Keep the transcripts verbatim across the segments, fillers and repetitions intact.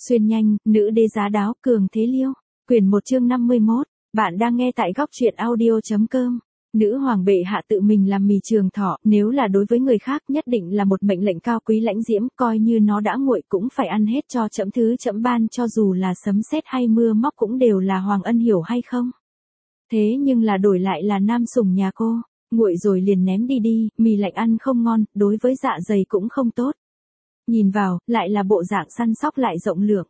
Xuyên nhanh, nữ đế giá đáo, cường thế liêu. Quyển một chương năm mươi mốt, bạn đang nghe tại góc truyện audio.com. Nữ hoàng bệ hạ tự mình làm mì trường thọ, nếu là đối với người khác nhất định là một mệnh lệnh cao quý lãnh diễm, coi như nó đã nguội cũng phải ăn hết cho trẫm thứ trẫm ban, cho dù là sấm sét hay mưa móc cũng đều là hoàng ân, hiểu hay không? Thế nhưng là đổi lại là nam sủng nhà cô, nguội rồi liền ném đi đi, mì lạnh ăn không ngon, đối với dạ dày cũng không tốt. Nhìn vào, lại là bộ dạng săn sóc lại rộng lượng.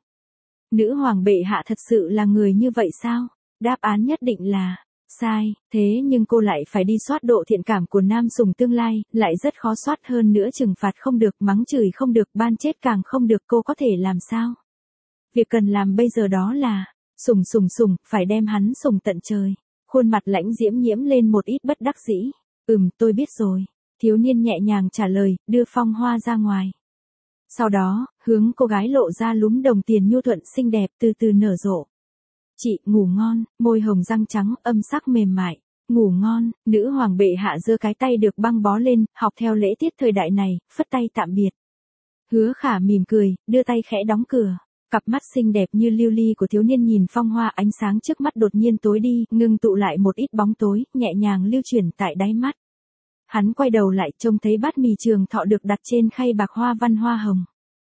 Nữ hoàng bệ hạ thật sự là người như vậy sao? Đáp án nhất định là sai, thế nhưng cô lại phải đi soát độ thiện cảm của nam sủng tương lai, lại rất khó soát, hơn nữa trừng phạt không được, mắng chửi không được, ban chết càng không được, cô có thể làm sao? Việc cần làm bây giờ đó là sủng sủng sủng, phải đem hắn sủng tận trời. Khuôn mặt lãnh diễm nhiễm lên một ít bất đắc dĩ. Ừm, tôi biết rồi. Thiếu niên nhẹ nhàng trả lời, đưa Phong Hoa ra ngoài. Sau đó, hướng cô gái lộ ra lúm đồng tiền nhu thuận xinh đẹp từ từ nở rộ. Chị, ngủ ngon, môi hồng răng trắng, âm sắc mềm mại. Ngủ ngon, nữ hoàng bệ hạ giơ cái tay được băng bó lên, học theo lễ tiết thời đại này, phất tay tạm biệt. Hứa Khả mỉm cười, đưa tay khẽ đóng cửa. Cặp mắt xinh đẹp như lưu ly của thiếu niên nhìn Phong Hoa, ánh sáng trước mắt đột nhiên tối đi, ngưng tụ lại một ít bóng tối, nhẹ nhàng lưu chuyển tại đáy mắt. Hắn quay đầu lại, trông thấy bát mì trường thọ được đặt trên khay bạc hoa văn hoa hồng.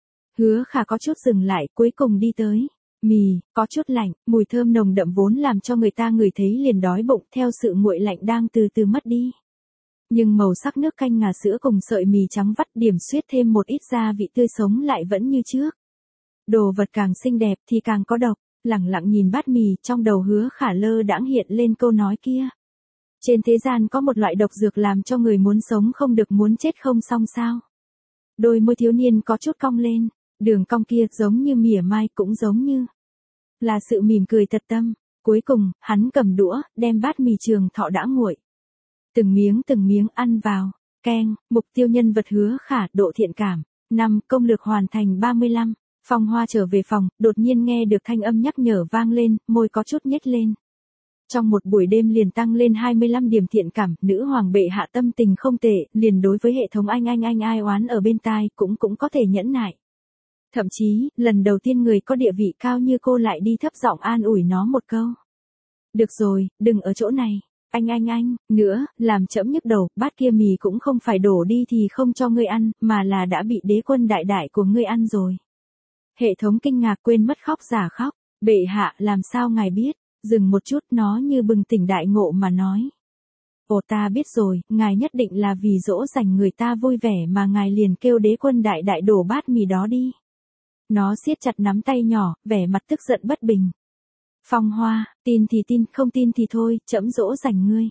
Hứa Khả có chút dừng lại, cuối cùng đi tới. Mì, có chút lạnh, mùi thơm nồng đậm vốn làm cho người ta ngửi thấy liền đói bụng, theo sự nguội lạnh đang từ từ mất đi. Nhưng màu sắc nước canh ngà sữa cùng sợi mì trắng vắt điểm xuyết thêm một ít gia vị tươi sống lại vẫn như trước. Đồ vật càng xinh đẹp thì càng có độc, lẳng lặng nhìn bát mì, trong đầu Hứa Khả lơ đãng hiện lên câu nói kia. Trên thế gian có một loại độc dược làm cho người muốn sống không được, muốn chết không xong sao? Đôi môi thiếu niên có chút cong lên, đường cong kia giống như mỉa mai, cũng giống như là sự mỉm cười thật tâm. Cuối cùng, hắn cầm đũa, đem bát mì trường thọ đã nguội. Từng miếng từng miếng ăn vào, keng, mục tiêu nhân vật Hứa Khả, độ thiện cảm, năm, công lược hoàn thành ba mươi lăm. Phong Hoa trở về phòng, đột nhiên nghe được thanh âm nhắc nhở vang lên, môi có chút nhếch lên. Trong một buổi đêm liền tăng lên hai mươi lăm điểm thiện cảm, nữ hoàng bệ hạ tâm tình không tệ, liền đối với hệ thống anh anh anh ai oán ở bên tai cũng cũng có thể nhẫn nại. Thậm chí, lần đầu tiên người có địa vị cao như cô lại đi thấp giọng an ủi nó một câu. Được rồi, đừng ở chỗ này, anh anh anh, nữa, làm trẫm nhức đầu, bát kia mì cũng không phải đổ đi thì không cho ngươi ăn, mà là đã bị đế quân đại đại của ngươi ăn rồi. Hệ thống kinh ngạc quên mất khóc giả khóc, bệ hạ làm sao ngài biết, dừng một chút, nó như bừng tỉnh đại ngộ mà nói. Ồ, ta biết rồi, ngài nhất định là vì dỗ dành người ta vui vẻ mà ngài liền kêu đế quân đại đại đổ bát mì đó đi. Nó siết chặt nắm tay nhỏ, vẻ mặt tức giận bất bình. Phong Hoa, tin thì tin, không tin thì thôi, trẫm dỗ dành ngươi.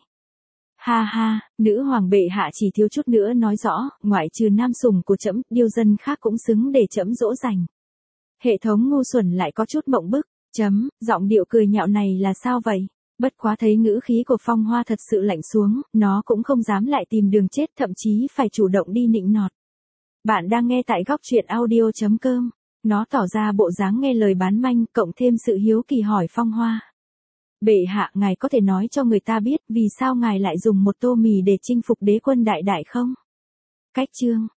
Ha ha, nữ hoàng bệ hạ chỉ thiếu chút nữa nói rõ, ngoại trừ nam sủng của trẫm, điều dân khác cũng xứng để trẫm dỗ dành. Hệ thống ngu xuẩn lại có chút mộng bức, chấm, giọng điệu cười nhạo này là sao vậy? Bất quá thấy ngữ khí của Phong Hoa thật sự lạnh xuống, nó cũng không dám lại tìm đường chết, thậm chí phải chủ động đi nịnh nọt. Bạn đang nghe tại góc truyện audio.com. Nó tỏ ra bộ dáng nghe lời bán manh, cộng thêm sự hiếu kỳ hỏi Phong Hoa. Bệ hạ, ngài có thể nói cho người ta biết vì sao ngài lại dùng một tô mì để chinh phục đế quân đại đại không? Cách chương.